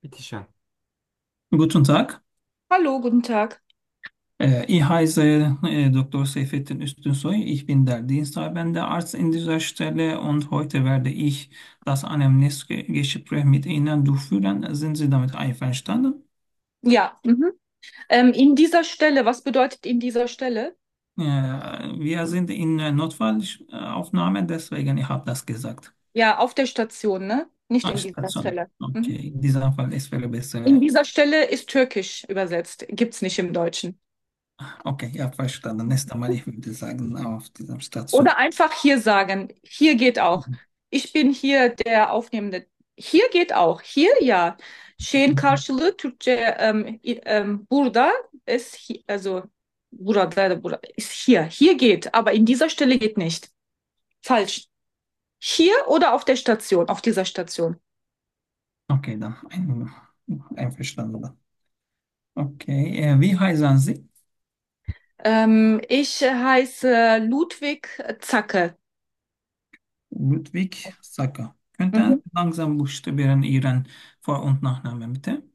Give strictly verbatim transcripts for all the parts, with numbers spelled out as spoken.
Bitteschön. Guten Tag. Hallo, guten Tag. Äh, ich heiße äh, Doktor Seyfettin Üstünsoy. Ich bin der diensthabende Arzt in dieser Stelle und heute werde ich das Anamnesgespräch mit Ihnen durchführen. Sind Sie damit einverstanden? Ja, mhm. Ähm, in dieser Stelle, was bedeutet in dieser Stelle? Äh, wir sind in äh, Notfallaufnahme, deswegen ich habe das gesagt. Ja, auf der Station, ne? Nicht Ah, in dieser Station. Stelle. Mhm. Okay, in diesem Fall ist wäre In besser. dieser Stelle ist Türkisch übersetzt, gibt's nicht im Deutschen. Okay, ich habe verstanden. Nächstes Mal, ich würde sagen, auf dieser Station. Oder einfach hier sagen, hier geht auch. Ich bin hier der Aufnehmende. Hier geht auch. Hier ja. Şeyin karşılığı Türkçe ähm, i- ähm, burada ist hi- also burada, burada ist hier. Hier geht, aber in dieser Stelle geht nicht. Falsch. Hier oder auf der Station, auf dieser Station. Okay, dann ein, einverstanden. Okay, äh, wie heißen Sie? Ähm, ich heiße Ludwig Zacke. Ludwig Saka. Könnten Mhm. Sie langsam buchstabieren Ihren Vor- und Nachnamen, bitte?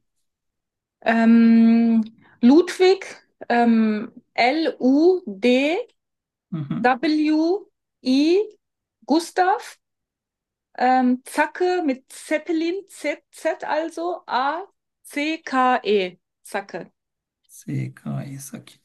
Ähm, Ludwig, ähm, Mhm. W I Gustav, ähm, Zacke mit Zeppelin, Z, Z also, A, C, K, E, Zacke. C K I Saki.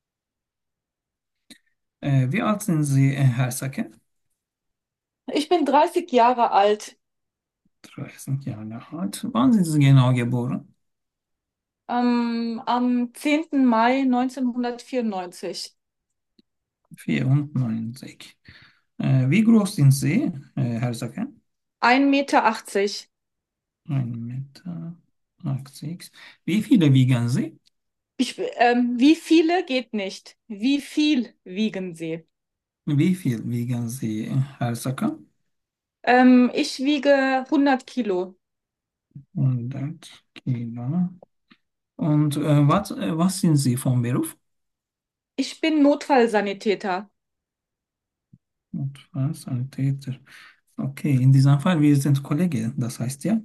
Äh, wie alt sind Sie, äh, Herr Sake? Ich bin dreißig Jahre alt. dreißig Jahre alt. Wann sind Sie genau geboren? Ähm, am zehnten Mai neunzehnhundertvierundneunzig. vierundneunzig. Äh, wie groß sind Sie, äh, Herr Sake? ein Meter. achtzig. ein Meter achtzig. Wie viele wiegen Sie? Ich, ähm, wie viele geht nicht? Wie viel wiegen Sie? Wie viel wiegen Sie, Herr Saka? Ähm, ich wiege hundert Kilo. hundert Kilo. Und äh, was, äh, was sind Sie vom Beruf? Ich bin Notfallsanitäter. Notfallsanitäter. Okay, in diesem Fall, wir sind Kollegen, das heißt ja,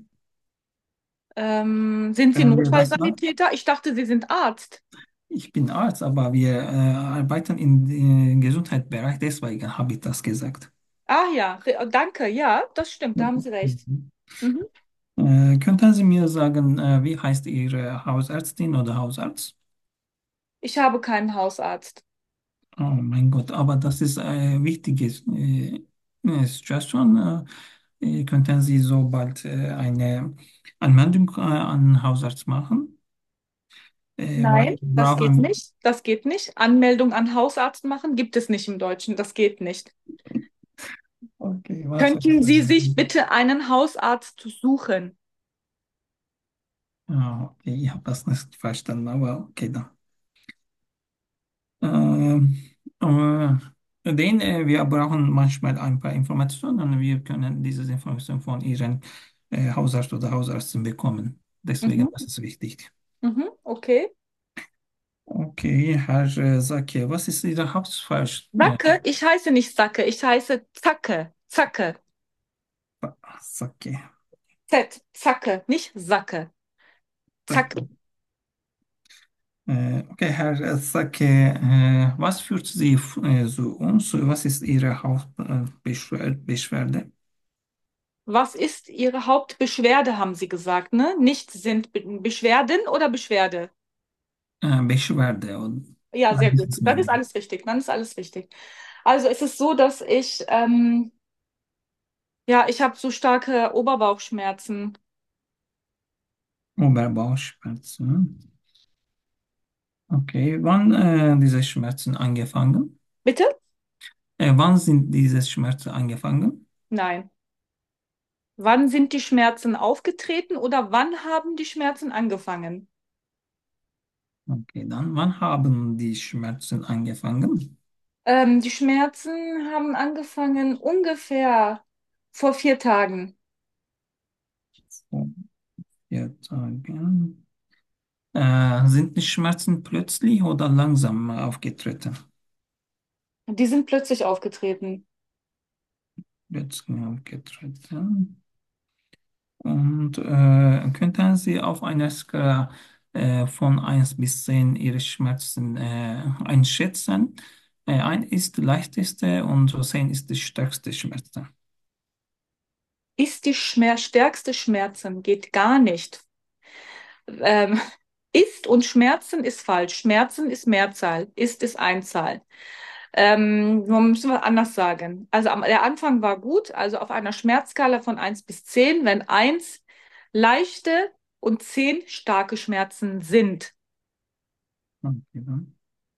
Ähm, sind Sie können wir das machen? Notfallsanitäter? Ich dachte, Sie sind Arzt. Ich bin Arzt, aber wir äh, arbeiten im äh, Gesundheitsbereich, deswegen habe ich das gesagt. Ah ja, re- danke. Ja, das stimmt, da haben Sie recht. Mhm. Mhm. Äh, könnten Sie mir sagen, äh, wie heißt Ihre Hausärztin oder Hausarzt? Ich habe keinen Hausarzt. Oh mein Gott, aber das ist eine wichtige äh, äh, Situation. Äh, könnten Sie so bald äh, eine Anmeldung äh, an Hausarzt machen? Äh, weil Nein, wir das geht brauchen, nicht. Das geht nicht. Anmeldung an Hausarzt machen gibt es nicht im Deutschen. Das geht nicht. okay, was heißt Könnten das? Sie sich bitte einen Hausarzt suchen? Ah, okay, ich habe das nicht verstanden, aber okay, dann. Ähm, äh, den, äh, wir brauchen manchmal ein paar Informationen und wir können diese Informationen von Ihren äh, Hausarzt oder Hausärztin bekommen. Deswegen, Mhm. das ist wichtig. Mhm. Okay. Okay, Herr äh, Sake, was ist Ihre Hauptfalsch? Äh, Sacke? Ich heiße nicht Sacke, ich heiße Zacke. Zacke. Sake. Z. Zacke, nicht Sacke. Zacke. Äh, okay, Herr Sake, äh, was führt Sie äh, zu uns? Was ist Ihre Hauptbeschwerde? Was ist Ihre Hauptbeschwerde, haben Sie gesagt, ne? Nicht sind Be Beschwerden oder Beschwerde? Äh, Beschwerde und Ja, sehr beides gut. ist Dann ist möglich. alles richtig. Dann ist alles richtig. Also es ist so, dass ich, ähm, ja, ich habe so starke Oberbauchschmerzen. Oberbauchschmerzen. Okay, wann äh, diese Schmerzen angefangen? Bitte? Äh, wann sind diese Schmerzen angefangen? Nein. Wann sind die Schmerzen aufgetreten oder wann haben die Schmerzen angefangen? Okay, dann wann haben die Schmerzen angefangen? Ähm, die Schmerzen haben angefangen ungefähr vor vier Tagen. Vor vier Tagen. Äh, sind die Schmerzen plötzlich oder langsam aufgetreten? Die sind plötzlich aufgetreten. Plötzlich aufgetreten. Und äh, könnten Sie auf einer Skala äh, von eins bis zehn Ihre Schmerzen äh, einschätzen? Äh, eins ist die leichteste und zehn ist die stärkste Schmerzen. Ist die Schmer stärkste Schmerzen, geht gar nicht. Ähm, ist und Schmerzen ist falsch. Schmerzen ist Mehrzahl, ist ist Einzahl. Ähm, nun müssen wir anders sagen. Also am, der Anfang war gut, also auf einer Schmerzskala von eins bis zehn, wenn eins leichte und zehn starke Schmerzen sind. Okay, dann.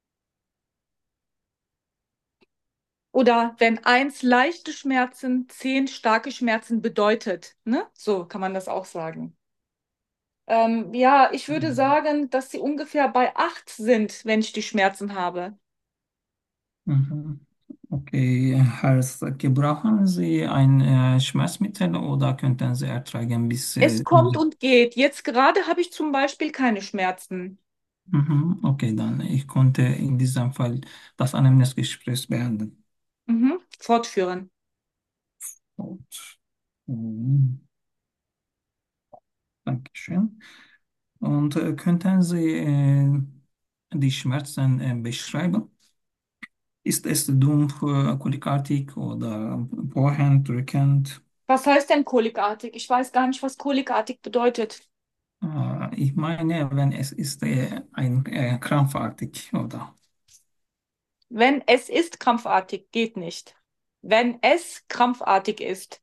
Oder wenn eins leichte Schmerzen, zehn starke Schmerzen bedeutet. Ne? So kann man das auch sagen. Ähm, ja, ich würde sagen, dass sie ungefähr bei acht sind, wenn ich die Schmerzen habe. Mhm. Okay, heißt, gebrauchen Sie ein äh, Schmerzmittel oder könnten Sie ertragen bis Es äh, kommt und geht. Jetzt gerade habe ich zum Beispiel keine Schmerzen. mhm. Okay, dann ich konnte in diesem Fall das Anamnesgespräch beenden. Mhm. Fortführen. Gut. Mhm. Dankeschön. Und äh, könnten Sie äh, die Schmerzen äh, beschreiben? Ist es dumpf, äh, kolikartig oder bohrend, drückend? Was heißt denn kolikartig? Ich weiß gar nicht, was kolikartig bedeutet. Äh, ich meine, wenn es ist äh, ein äh, krampfartig, oder? Wenn es ist krampfartig, geht nicht. Wenn es krampfartig ist.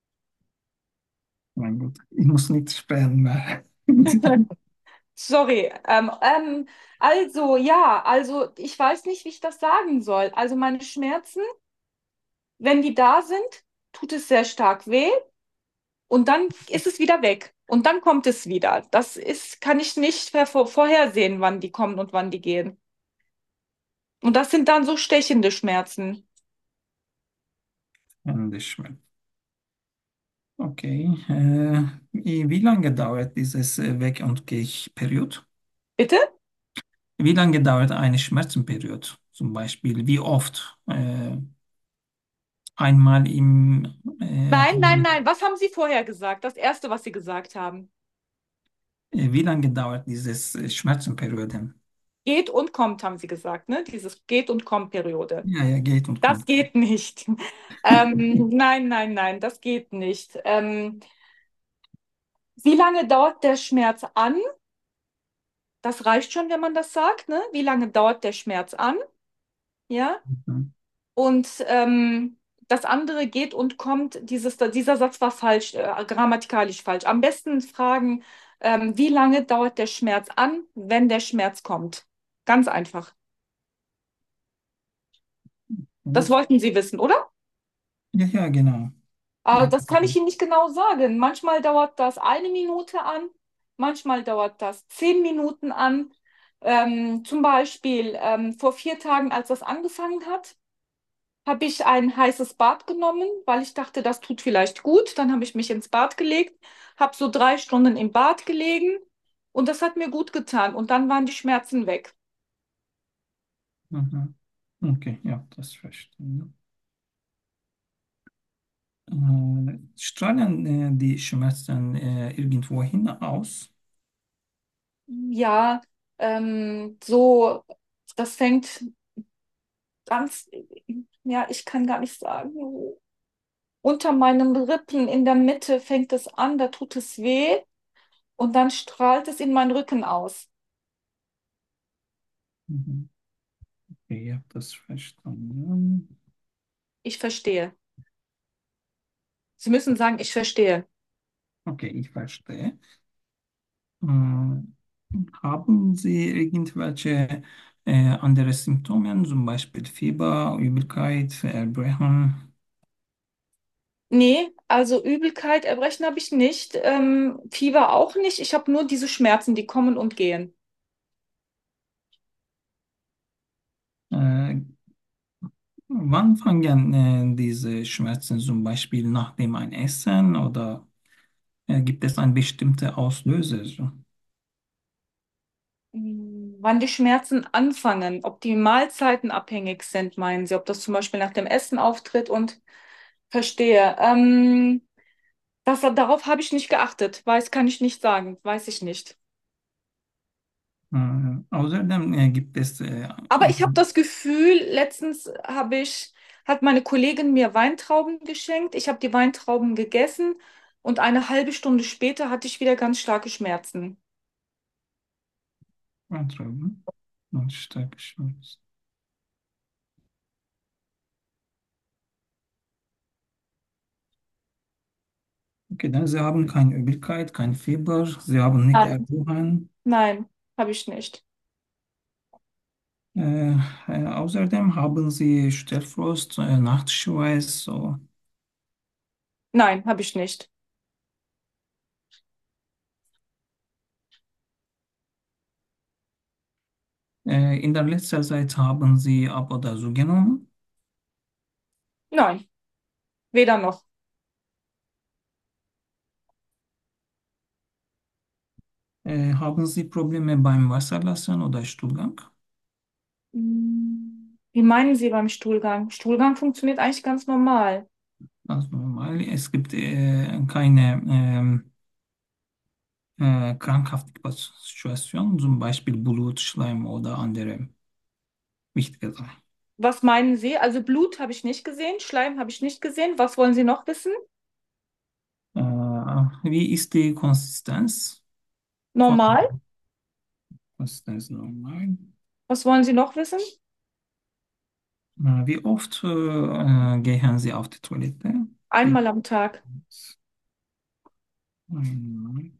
Mein Gott, ich muss nicht sprechen mehr. Sorry. Ähm, ähm, also, ja, also ich weiß nicht, wie ich das sagen soll. Also meine Schmerzen, wenn die da sind, tut es sehr stark weh und dann ist es wieder weg. Und dann kommt es wieder. Das ist, kann ich nicht ver vorhersehen, wann die kommen und wann die gehen. Und das sind dann so stechende Schmerzen. Händeschmerz. Okay. Äh, wie wie lange dauert dieses äh, Weg- und Geh-Period? Bitte? Wie lange dauert eine Schmerzenperiode? Zum Beispiel, wie oft? Äh, einmal im, äh, Nein, nein, nein. Was haben Sie vorher gesagt? Das Erste, was Sie gesagt haben. äh, wie lange dauert dieses äh, Schmerzenperioden? Geht und kommt, haben Sie gesagt, ne? Dieses Geht- und Kommt-Periode. Ja, ja, geht und Das kommt. geht nicht. Ähm, nein, nein, nein, das geht nicht. Ähm, wie lange dauert der Schmerz an? Das reicht schon, wenn man das sagt, ne? Wie lange dauert der Schmerz an? Ja. Mhm. Und ähm, das andere geht und kommt. Dieses, dieser Satz war falsch, äh, grammatikalisch falsch. Am besten fragen, ähm, wie lange dauert der Schmerz an, wenn der Schmerz kommt? Ganz einfach. Das wollten Sie wissen, oder? Ja, ja, genau. Aber Ja. das kann ich Ihnen nicht genau sagen. Manchmal dauert das eine Minute an, manchmal dauert das zehn Minuten an. Ähm, zum Beispiel ähm, vor vier Tagen, als das angefangen hat, habe ich ein heißes Bad genommen, weil ich dachte, das tut vielleicht gut. Dann habe ich mich ins Bad gelegt, habe so drei Stunden im Bad gelegen und das hat mir gut getan. Und dann waren die Schmerzen weg. Mhm. Okay, ja, das verstehe. Äh, strahlen äh, die Schmerzen äh, irgendwohin aus? Ja, ähm, so, das fängt ganz, ja, ich kann gar nicht sagen. Unter meinen Rippen in der Mitte fängt es an, da tut es weh und dann strahlt es in meinen Rücken aus. Mhm. Okay, ja, das verstanden. Ich verstehe. Sie müssen sagen, ich verstehe. Okay, ich verstehe. Äh, haben Sie irgendwelche äh, andere Symptome, zum Beispiel Fieber, Übelkeit, Erbrechen? Nee, also Übelkeit, Erbrechen habe ich nicht, ähm, Fieber auch nicht. Ich habe nur diese Schmerzen, die kommen und gehen. Äh, wann fangen äh, diese Schmerzen zum Beispiel nach dem ein Essen oder äh, gibt es einen bestimmten Auslöser? So? Hm, wann die Schmerzen anfangen, ob die Mahlzeiten abhängig sind, meinen Sie, ob das zum Beispiel nach dem Essen auftritt und verstehe. Ähm, Das, darauf habe ich nicht geachtet. Weiß, kann ich nicht sagen. Weiß ich nicht. Äh, außerdem äh, gibt es äh, Aber ich habe das Gefühl, letztens habe ich, hat meine Kollegin mir Weintrauben geschenkt. Ich habe die Weintrauben gegessen und eine halbe Stunde später hatte ich wieder ganz starke Schmerzen. Weintrauben und starke Schmerzen. Okay, dann Sie haben keine Übelkeit, kein Fieber, Sie haben nicht Nein, Erdogan. nein, habe ich nicht. Äh, äh, außerdem haben Sie Stellfrost, äh, Nachtschweiß. So. Nein, habe ich nicht. Äh, in der letzten Zeit haben Sie ab oder zugenommen. Nein, weder noch. Äh, haben Sie Probleme beim Wasserlassen oder Stuhlgang? Hm, wie meinen Sie beim Stuhlgang? Stuhlgang funktioniert eigentlich ganz normal. Ganz normal. Es gibt äh, keine ähm, äh, krankhafte Situation, zum Beispiel Blut, Schleim oder andere wichtige Sachen. Was meinen Sie? Also Blut habe ich nicht gesehen, Schleim habe ich nicht gesehen. Was wollen Sie noch wissen? Äh, wie ist die Konsistenz von Normal? Konsistenz normal? Was wollen Sie noch wissen? Äh, wie oft äh, äh, gehen Sie auf die Toilette? Einmal am Tag. Einmal.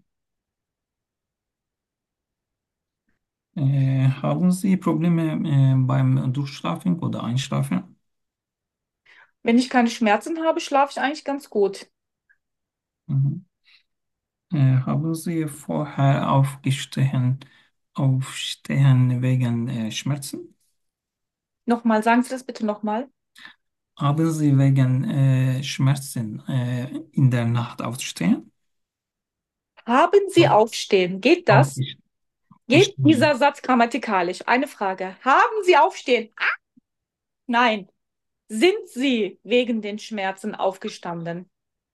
Äh, haben Sie Probleme äh, beim Durchschlafen oder Einschlafen? Wenn ich keine Schmerzen habe, schlafe ich eigentlich ganz gut. Mhm. Äh, haben Sie vorher aufgestehen, aufstehen wegen äh, Schmerzen? Nochmal, sagen Sie das bitte nochmal. Haben Sie wegen äh, Schmerzen äh, in der Nacht aufstehen? Haben Sie aufstehen? Geht das? Aufgestanden. Geht dieser Satz grammatikalisch? Eine Frage. Haben Sie aufstehen? Ah, nein. Sind Sie wegen den Schmerzen aufgestanden?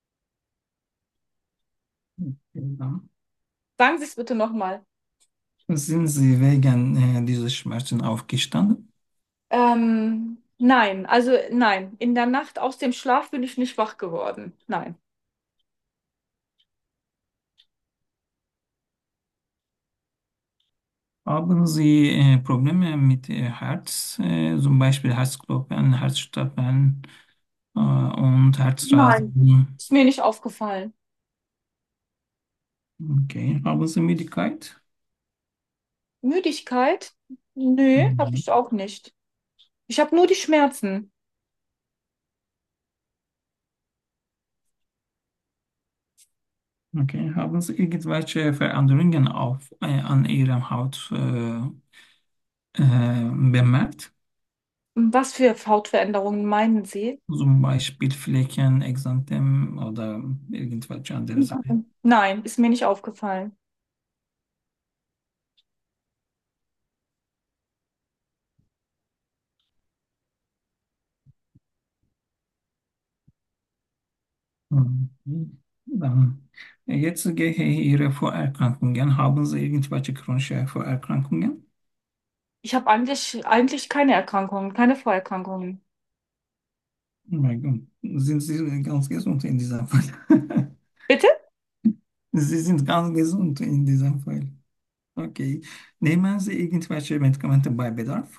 Ja. Sagen Sie es bitte nochmal. Sind Sie wegen äh, dieser Schmerzen aufgestanden? Ähm, nein, also nein. In der Nacht aus dem Schlaf bin ich nicht wach geworden. Nein. Haben Sie äh, Probleme mit äh, Herz, äh, zum Beispiel Herzklopfen, Herzstoppen äh, und Nein. Herzrasen? Ist mir nicht aufgefallen. Okay. Haben Sie Müdigkeit? Müdigkeit? Nö, habe Mhm. ich auch nicht. Ich habe nur die Schmerzen. Okay. Haben Sie irgendwelche Veränderungen auf, äh, an Ihrer Haut äh, äh, bemerkt? Was für Hautveränderungen meinen Sie? Zum Beispiel Flecken, Exanthem oder irgendwelche andere Sachen? Nein. Nein, ist mir nicht aufgefallen. Mhm. Dann, jetzt gehe ich Ihre Vorerkrankungen. Haben Sie irgendwelche chronische Vorerkrankungen? Ich habe eigentlich, eigentlich keine Erkrankungen, keine Vorerkrankungen. Oh mein Gott, sind Sie ganz gesund in diesem Fall? Bitte? Sie sind ganz gesund in diesem Fall. Okay. Nehmen Sie irgendwelche Medikamente bei Bedarf?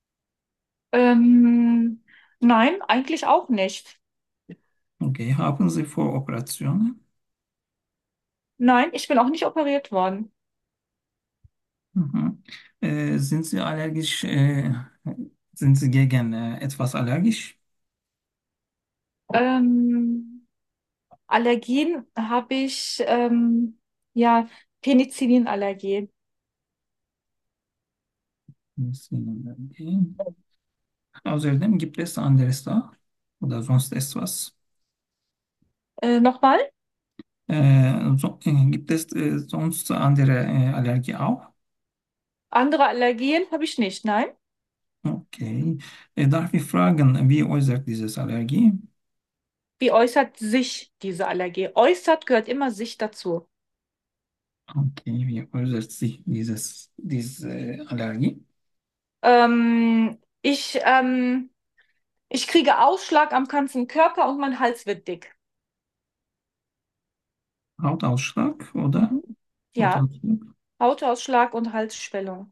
Ähm, nein, eigentlich auch nicht. Okay. Haben Sie vor Operationen? Nein, ich bin auch nicht operiert worden. Mhm. Äh, sind Sie allergisch? Äh, sind Sie gegen äh, etwas allergisch? Ähm, Allergien habe ich, ähm, ja, Penicillinallergie. Sind Sie allergisch? Außerdem gibt es anderes da oder sonst etwas? Äh, nochmal? Äh, so, äh, gibt es äh, sonst andere äh, Allergie auch? Andere Allergien habe ich nicht, nein. Okay. Äh, darf ich fragen, wie äußert dieses Allergie? Wie äußert sich diese Allergie? Äußert gehört immer sich dazu. Okay, wie äußert sich dieses, diese Allergie? Ähm, ich, ähm, ich kriege Ausschlag am ganzen Körper und mein Hals wird dick. Hautausschlag oder Mhm. Ja, Hautausschlag? Hautausschlag und Halsschwellung.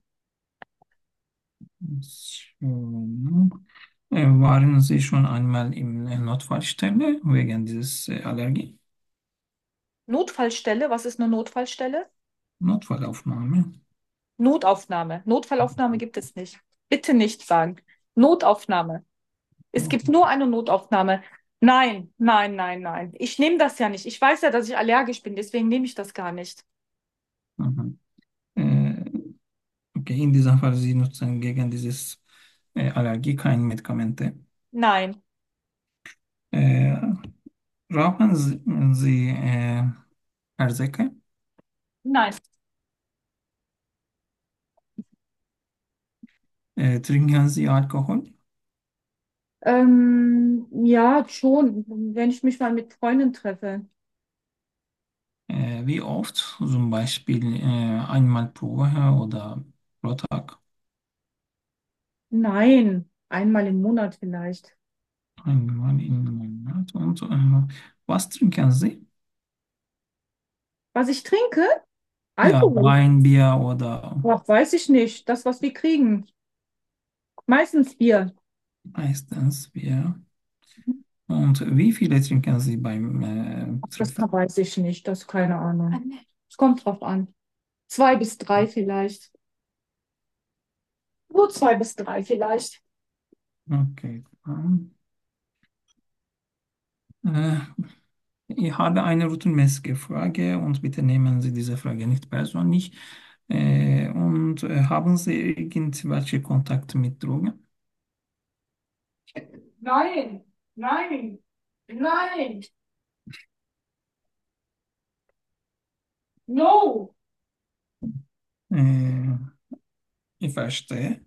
So. Äh, waren Sie schon einmal in der Notfallstelle wegen dieses äh, Allergie? Notfallstelle, was ist eine Notfallstelle? Notfallaufnahme? Notaufnahme. Notfallaufnahme gibt es nicht. Bitte nicht sagen. Notaufnahme. Es gibt nur eine Notaufnahme. Nein, nein, nein, nein. Ich nehme das ja nicht. Ich weiß ja, dass ich allergisch bin, deswegen nehme ich das gar nicht. Mhm. Äh, okay, in diesem Fall, Sie nutzen gegen dieses äh, Allergie keine Medikamente. Nein, Äh, rauchen Sie, Sie äh, Herzecke? nein. Äh, trinken Sie Alkohol? Ähm, ja, schon, wenn ich mich mal mit Freunden treffe. Äh, wie oft? Zum Beispiel äh, einmal pro Woche oder pro Tag? Nein, einmal im Monat vielleicht. Einmal im Monat. Und äh, was trinken Sie? Was ich trinke? Ja, Alkohol. Wein, Bier oder Ach, weiß ich nicht. Das, was wir kriegen. Meistens Bier. meistens Bier. Und wie viele trinken Sie beim äh, Das Treffen? kann, weiß ich nicht. Das keine Ahnung. Es kommt drauf an. Zwei bis drei vielleicht. Nur zwei bis drei vielleicht. Okay. Ähm, Äh, ich habe eine routinmäßige Frage und bitte nehmen Sie diese Frage nicht persönlich. Äh, und äh, haben Sie irgendwelche Kontakte mit Drogen? Nein, nein, nein, no. Äh, ich verstehe.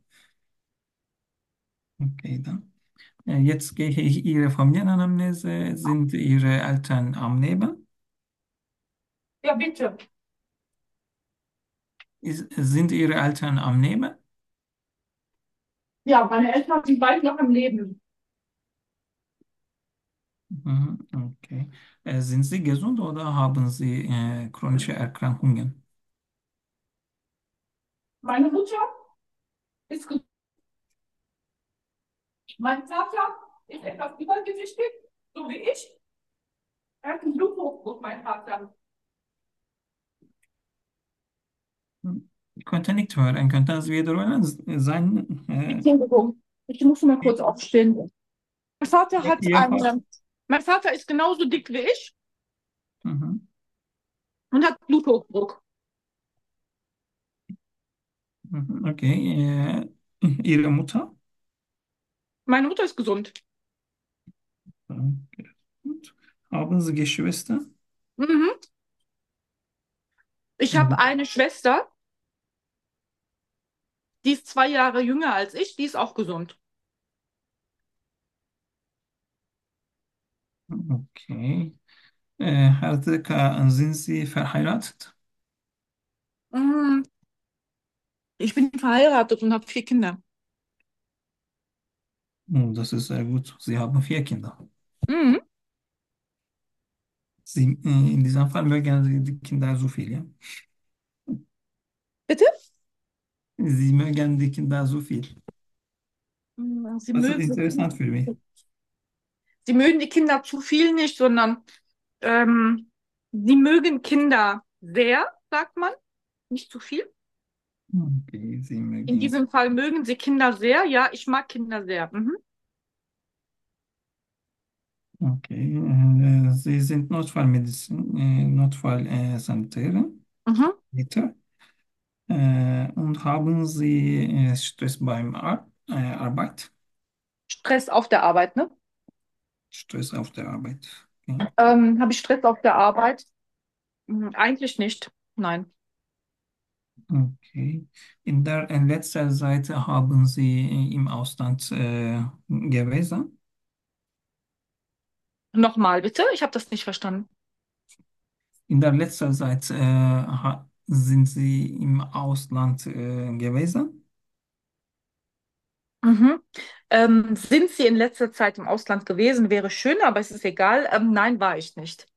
Okay, dann. Äh, jetzt gehe ich Ihre Familienanamnese. Sind Ihre Eltern am Leben? Ja, bitte. Ist, sind Ihre Eltern am Leben? Ja, meine Eltern sind beide noch am Leben. Mhm, okay. Äh, sind Sie gesund oder haben Sie äh, chronische Erkrankungen? Meine Mutter ist gesund. Mein Vater ist etwas übergewichtig, so wie ich. Er hat einen Bluthochdruck, mein Vater. Hm, ich konnte nicht hören. Könnten Sie wiederholen? Sein, äh, Entschuldigung, ich muss mal kurz aufstehen. Mein Vater Ihr, hat Ihr Vater? eine, mein Vater ist genauso dick wie ich Mhm, und hat Bluthochdruck. mhm, okay. Äh, Ihre Mutter? Meine Mutter ist gesund. Okay, gut. Haben Sie Geschwister? Mhm. Ich habe Mhm, eine Schwester, die ist zwei Jahre jünger als ich, die ist auch gesund. okay. Äh, Herr Decker, sind Sie verheiratet? Mhm. Ich bin verheiratet und habe vier Kinder. Oh, das ist sehr gut. Sie haben vier Kinder. Mhm. Sie, äh, in diesem Fall mögen Sie die Kinder so viel, ja? Bitte? Sie mögen die Kinder so viel. Mhm. Sie Das ist mögen, interessant für mich. sie mögen die Kinder zu viel nicht, sondern ähm, sie mögen Kinder sehr, sagt man, nicht zu viel. Okay, Sie In mögen. diesem Fall mögen sie Kinder sehr. Ja, ich mag Kinder sehr. Mhm. Okay, äh, Sie sind Notfallmedizin, äh, Notfallsanitäter, Mhm. bitte. Äh, und haben Sie äh, Stress beim Ar äh, Arbeit? Stress auf der Arbeit, ne? Stress auf der Arbeit. Okay. Ähm, habe ich Stress auf der Arbeit? Mhm, eigentlich nicht. Nein. Okay. In der in letzter Zeit haben Sie äh, im Ausland äh, gewesen? Nochmal bitte, ich habe das nicht verstanden. In der letzten Zeit äh, ha- sind Sie im Ausland äh, gewesen? Mhm. Ähm, sind Sie in letzter Zeit im Ausland gewesen? Wäre schön, aber es ist egal. Ähm, nein, war ich nicht.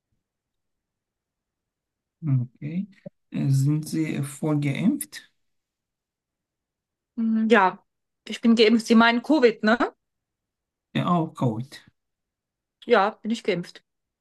Okay. Äh, sind Sie voll geimpft? Mhm, ja, ich bin geimpft. Sie meinen Covid, ne? Ja, auch Covid. Ja, bin ich geimpft.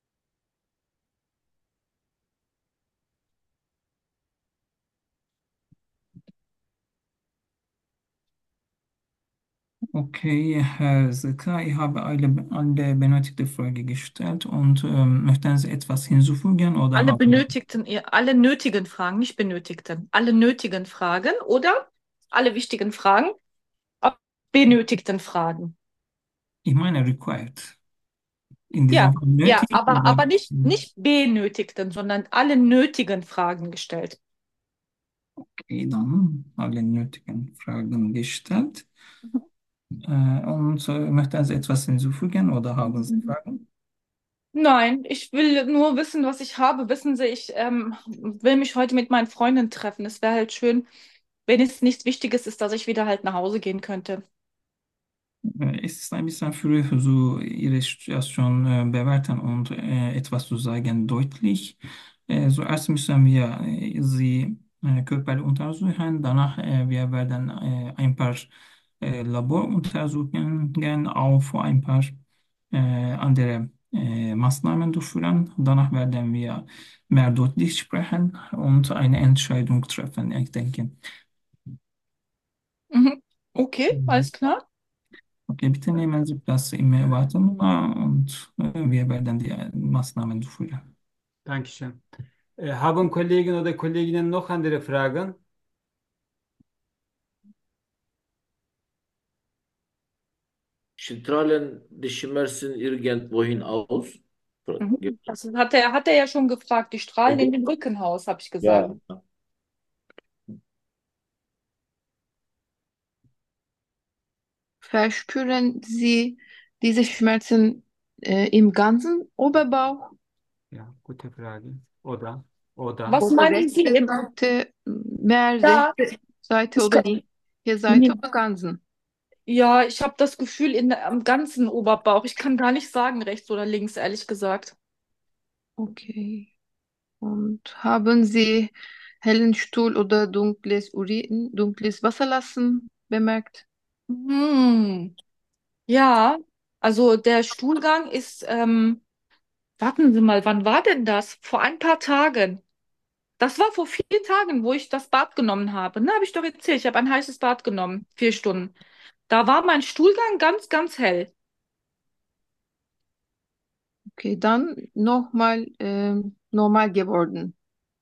Okay, Herr Zeka, ich habe alle, alle benötigte Frage gestellt und ähm, möchten Sie etwas hinzufügen oder Alle haben Sie? benötigten, alle nötigen Fragen, nicht benötigten, alle nötigen Fragen oder alle wichtigen Fragen, auch benötigten Fragen. Ich meine required. In Ja, diesem Fall ja, nötig aber, oder aber nicht, nicht benötigten, sondern alle nötigen Fragen gestellt. okay, dann alle nötigen Fragen gestellt. Äh, und äh, möchten Sie etwas hinzufügen oder haben Sie Fragen? Nein, ich will nur wissen, was ich habe. Wissen Sie, ich ähm, will mich heute mit meinen Freunden treffen. Es wäre halt schön, wenn es nichts Wichtiges ist, dass ich wieder halt nach Hause gehen könnte. Äh, Es ist ein bisschen früh, so Ihre Situation äh, bewerten und äh, etwas zu sagen deutlich. Äh, zuerst müssen wir äh, Sie äh, körperlich untersuchen, danach äh, wir werden äh, ein paar äh, Laboruntersuchungen auf ein paar äh, andere äh, Maßnahmen durchführen. Danach werden wir mehr deutlich sprechen und eine Entscheidung treffen, ich denke. Mhm. Okay, Mhm. alles klar. Okay, bitte nehmen Sie Platz im Wartezimmer und äh, wir werden die äh, Maßnahmen durchführen. Dankeschön. Äh, haben Kollegen oder Kolleginnen noch andere Fragen? Strahlen die Schmerzen irgendwohin aus? Mhm. Das hat er, hat er ja schon gefragt. Die strahlen in dem Rückenhaus, habe ich gesagt. Ja, Verspüren Sie diese Schmerzen äh, im ganzen Oberbauch Ja, gute Frage. Oder? Oder? Was oder meinen Sie? rechte Im, Seite, mehr ja, rechte Seite es oder kann, linke Seite oder ganzen? ja, ich habe das Gefühl in, der- am ganzen Oberbauch. Ich kann gar nicht sagen, rechts oder links, ehrlich gesagt. Okay. Und haben Sie hellen Stuhl oder dunkles Urin, dunkles Wasserlassen bemerkt? Hm. Ja, also der Stuhlgang ist, ähm, warten Sie mal, wann war denn das? Vor ein paar Tagen. Das war vor vier Tagen, wo ich das Bad genommen habe. Ne, habe ich doch erzählt. Ich habe ein heißes Bad genommen, vier Stunden. Da war mein Stuhlgang ganz, ganz hell. Okay, dann nochmal ähm, normal geworden.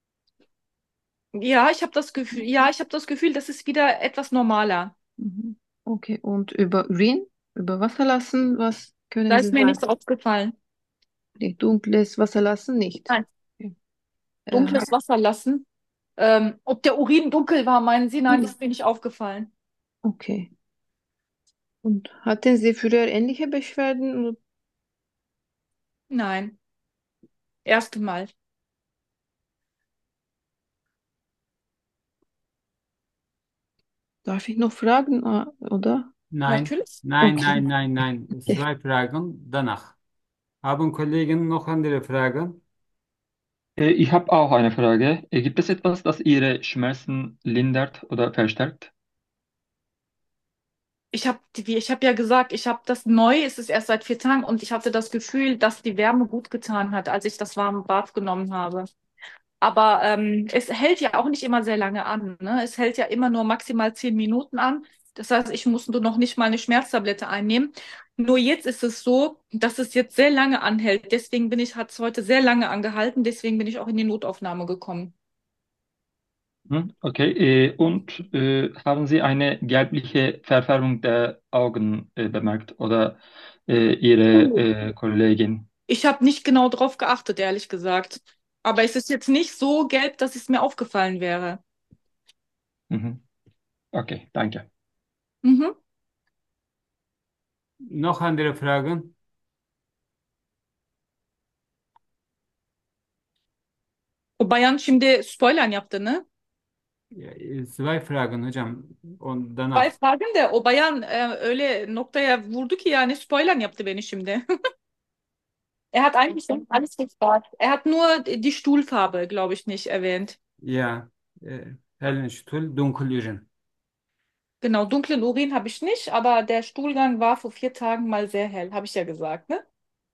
Ja, ich habe das Gefühl, ja, ich habe das Gefühl, das ist wieder etwas normaler. Mhm. Okay, und über Urin, über Wasserlassen, was Da können Sie ist mir nichts sagen? aufgefallen. Nee, dunkles Wasserlassen nicht. Nein, Okay. Äh, dunkles Wasser lassen. Ähm, ob der Urin dunkel war, meinen Sie? Nein, ist mir nicht aufgefallen. okay. Und hatten Sie früher ähnliche Beschwerden? Nein, erste Mal. Darf ich noch fragen, ah, oder? Nein, Natürlich. nein, Okay. nein, nein, nein. Okay. Zwei Fragen danach. Haben Kollegen noch andere Fragen? Äh, Ich habe auch eine Frage. Äh, Gibt es etwas, das Ihre Schmerzen lindert oder verstärkt? Ich habe ich hab ja gesagt, ich habe das neu, es ist erst seit vier Tagen und ich hatte das Gefühl, dass die Wärme gut getan hat, als ich das warme Bad genommen habe. Aber ähm, es hält ja auch nicht immer sehr lange an. Ne? Es hält ja immer nur maximal zehn Minuten an. Das heißt, ich muss nur noch nicht mal eine Schmerztablette einnehmen. Nur jetzt ist es so, dass es jetzt sehr lange anhält. Deswegen bin ich, hat es heute sehr lange angehalten. Deswegen bin ich auch in die Notaufnahme gekommen. Hm? Okay. Äh, Und äh, haben Sie eine gelbliche Verfärbung der Augen äh, bemerkt oder äh, Ihre Oh. äh, Kollegin? Ich habe nicht genau drauf geachtet, ehrlich gesagt. Aber es ist jetzt nicht so gelb, dass es mir aufgefallen wäre. Mhm. Okay, danke. Mhm. Noch andere Fragen? O bayan şimdi spoiler yaptı ne? Ja, e, Zwei Fragen hocam. Und Bei danach. Fragen de o bayan e, öyle noktaya vurdu ki yani spoiler yaptı beni şimdi. Er hat eigentlich sonst alles gefragt. Er hat nur die Stuhlfarbe, glaube ich, nicht erwähnt. Ja, e, hellen Stuhl, dunkel Urin. Genau, dunklen Urin habe ich nicht, aber der Stuhlgang war vor vier Tagen mal sehr hell, habe ich ja gesagt, ne?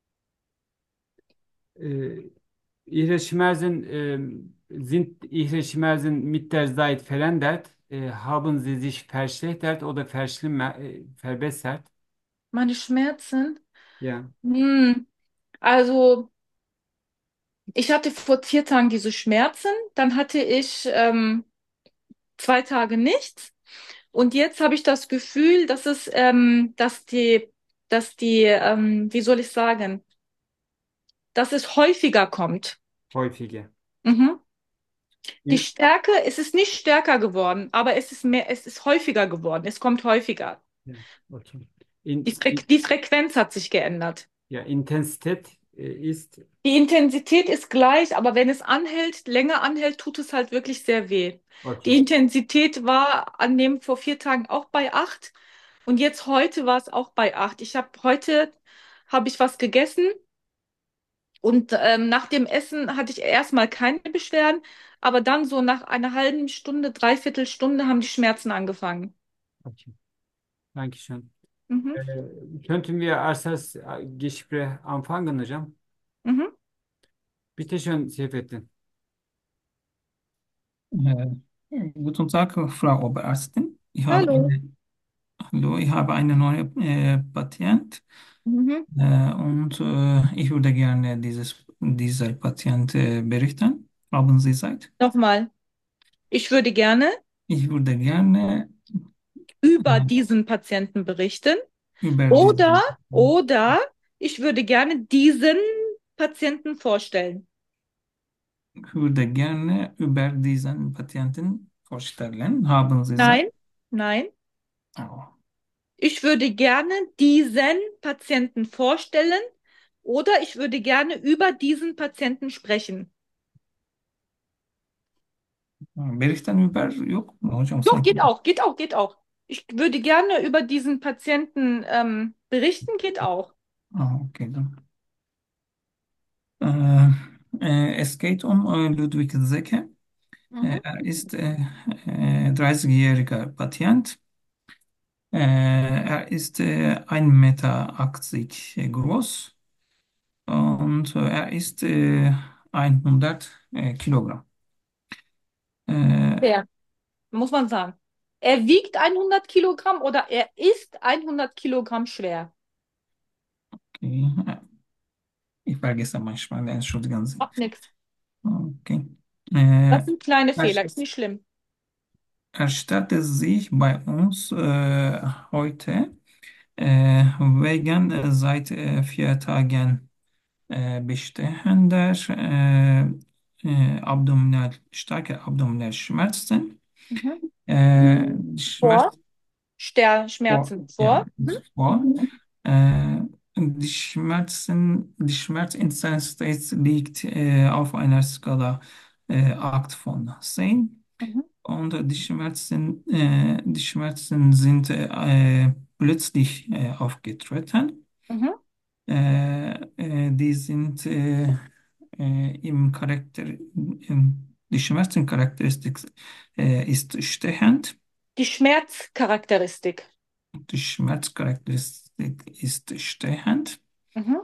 Äh, Ihre Schmerzen äh, sind Ihre Schmerzen mit der Zeit verändert? Äh, haben Sie sich verschlechtert oder verschlimmert, äh, verbessert? Meine Schmerzen. Ja, Hm, also, ich hatte vor vier Tagen diese Schmerzen, dann hatte ich ähm, zwei Tage nichts und jetzt habe ich das Gefühl, dass es, ähm, dass die, dass die, ähm, wie soll ich sagen, dass es häufiger kommt. häufiger. Mhm. Die In, Stärke, es ist nicht stärker geworden, aber es ist mehr, es ist häufiger geworden. Es kommt häufiger. ja, okay. Die, In, Fre in, die Frequenz hat sich geändert. ja, Intensität äh, ist Die Intensität ist gleich, aber wenn es anhält, länger anhält, tut es halt wirklich sehr weh. Die okay. Intensität war an dem vor vier Tagen auch bei acht und jetzt heute war es auch bei acht. Ich habe heute habe ich was gegessen und ähm, nach dem Essen hatte ich erstmal keine Beschwerden, aber dann so nach einer halben Stunde, dreiviertel Stunde haben die Schmerzen angefangen. Okay. Dankeschön. Mhm. Äh, könnten wir als das äh, Gespräch anfangen, hocam? Mhm. Bitte schön, Seyfettin. Äh, Guten Tag, Frau Oberärztin. Ich habe Hallo. eine, hallo, ich habe eine neue äh, Patient Mhm. äh, und äh, ich würde gerne dieses, dieser Patient äh, berichten. Haben Sie Zeit? Nochmal. Ich würde gerne Ich würde gerne über äh, diesen Patienten berichten. über Oder, diesen, oder ich würde gerne diesen Patienten vorstellen. ich würde gerne über diesen Patienten vorstellen. Haben Sie Zeit? Nein, nein. Oh. Ich würde gerne diesen Patienten vorstellen oder ich würde gerne über diesen Patienten sprechen. Berichten über, yok mu hocam Doch, sanki? geht auch, geht auch, geht auch. Ich würde gerne über diesen Patienten ähm, berichten, geht auch. Ah, okay, dann. Äh, äh, es geht um äh, Ludwig Zecke. Äh, Mhm. er ist äh, äh, dreißigjähriger Patient. Äh, er ist äh, ein Meter achtzig groß und äh, er ist äh, hundert äh, Kilogramm. Äh, Fair, muss man sagen. Er wiegt hundert Kilogramm oder er ist hundert Kilogramm schwer. okay. Äh, Ich vergesse manchmal, entschuldigen Sie. Macht nichts. Okay. Äh, Das sind kleine er, Fehler, ist nicht schlimm. er stellte sich bei uns äh, heute äh, wegen äh, seit äh, vier Tagen äh, bestehender äh, äh, Abdominal, starke Abdominalschmerzen. Mhm. Äh, die Vor, Schmerz Ster vor, Schmerzen ja, vor. Mhm. vor. Äh, die Schmerzen, die Schmerzintensität liegt äh, auf einer Skala äh, acht von zehn. Mhm. Und die Schmerzen, äh, die Schmerzen sind äh, plötzlich äh, aufgetreten. Mhm. Äh, äh, die sind äh, äh, im Charakter, im, die Schmerzencharakteristik äh, ist stechend. Die Schmerzcharakteristik. Die Schmerzcharakteristik ist stechend. Mhm.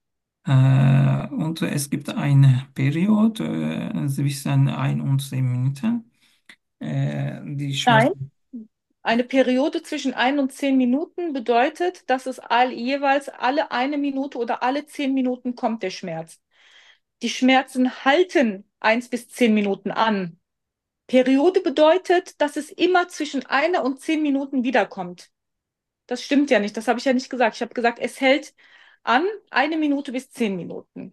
Äh, und es gibt eine Periode äh, zwischen ein und zehn Minuten. Äh, die Schmerz Nein. Eine Periode zwischen ein und zehn Minuten bedeutet, dass es all, jeweils alle eine Minute oder alle zehn Minuten kommt der Schmerz. Die Schmerzen halten eins bis zehn Minuten an. Periode bedeutet, dass es immer zwischen einer und zehn Minuten wiederkommt. Das stimmt ja nicht, das habe ich ja nicht gesagt. Ich habe gesagt, es hält an eine Minute bis zehn Minuten.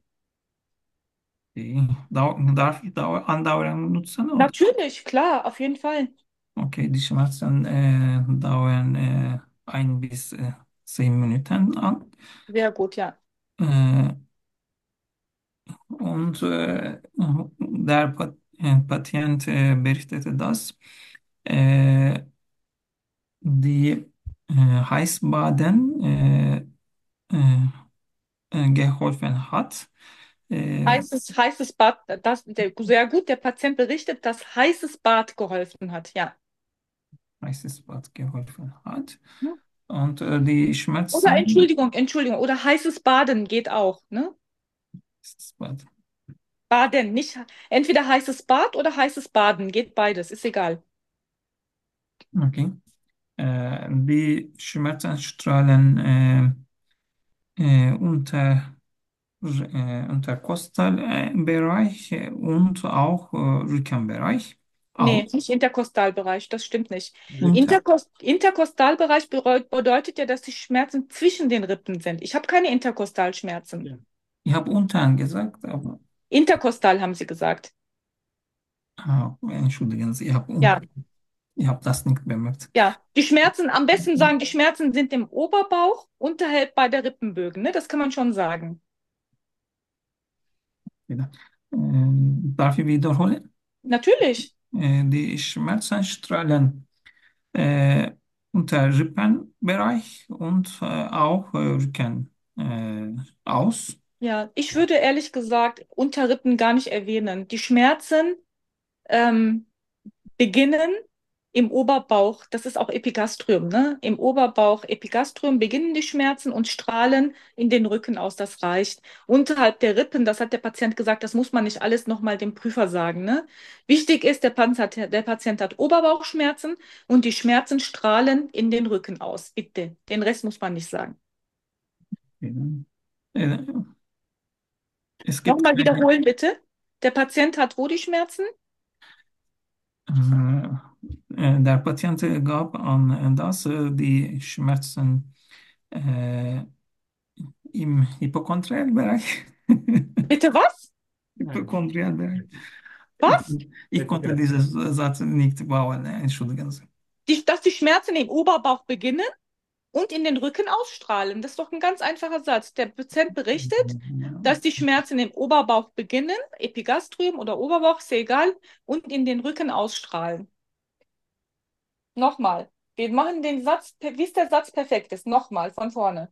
die Dau darf ich Dauer andauern nutzen, oder? Natürlich, klar, auf jeden Fall. Okay, die Schmerzen äh, dauern äh, ein bis äh, zehn Minuten an. Sehr gut, ja. Äh, und äh, der Pat äh, Patient äh, berichtete, dass äh, die äh, Heißbaden äh, äh, äh, geholfen hat. Äh, Heißes, heißes Bad, das, der, sehr gut, der Patient berichtet, dass heißes Bad geholfen hat, ja. heißes Bad geholfen hat. Hm? Und äh, die Oder Schmerzen, Entschuldigung, Entschuldigung, oder heißes Baden geht auch, ne? heißes Bad. Baden, nicht entweder heißes Bad oder heißes Baden, geht beides, ist egal. Okay. Äh, die Schmerzen strahlen äh, äh, unter, äh, unter Kostalbereich und auch äh, Rückenbereich Nee, aus. nicht Interkostalbereich, das stimmt nicht. Unter, Interkos Interkostalbereich bereu- bedeutet ja, dass die Schmerzen zwischen den Rippen sind. Ich habe keine Interkostalschmerzen. Ja. ich habe unten gesagt, aber Interkostal haben Sie gesagt. ah, entschuldigen Sie, ich habe Ja, unten, ich habe das nicht bemerkt. ja. Die Schmerzen, am besten sagen, die Schmerzen sind im Oberbauch, unterhalb bei der Rippenbögen, ne? Das kann man schon sagen. Wieder. Ähm, darf ich wiederholen? Natürlich. Äh, die Schmerzen strahlen äh, unter Rippenbereich und äh, auch äh, Rücken äh, aus. Ja, ich würde ehrlich gesagt Unterrippen gar nicht erwähnen. Die Schmerzen ähm, beginnen im Oberbauch, das ist auch Epigastrium, ne? Im Oberbauch, Epigastrium beginnen die Schmerzen und strahlen in den Rücken aus, das reicht. Unterhalb der Rippen, das hat der Patient gesagt, das muss man nicht alles nochmal dem Prüfer sagen, ne? Wichtig ist, der Patient hat, der Patient hat Oberbauchschmerzen und die Schmerzen strahlen in den Rücken aus, bitte. Den Rest muss man nicht sagen. Äh, es gibt Nochmal keine, wiederholen, bitte. Der Patient hat wo die Schmerzen? äh, äh, der Patient gab an, dass äh, die Schmerzen äh, im Hypochondrialbereich, Bitte was? Nein. Hypochondrialbereich, ich, Was? ich konnte diesen Satz nicht bauen, äh, entschuldigen Sie. Die, dass die Schmerzen im Oberbauch beginnen und in den Rücken ausstrahlen. Das ist doch ein ganz einfacher Satz. Der Patient berichtet, dass die Schmerzen im Oberbauch beginnen, Epigastrium oder Oberbauch, ist ja egal, und in den Rücken ausstrahlen. Nochmal. Wir machen den Satz, wie ist der Satz perfekt ist. Nochmal, von vorne.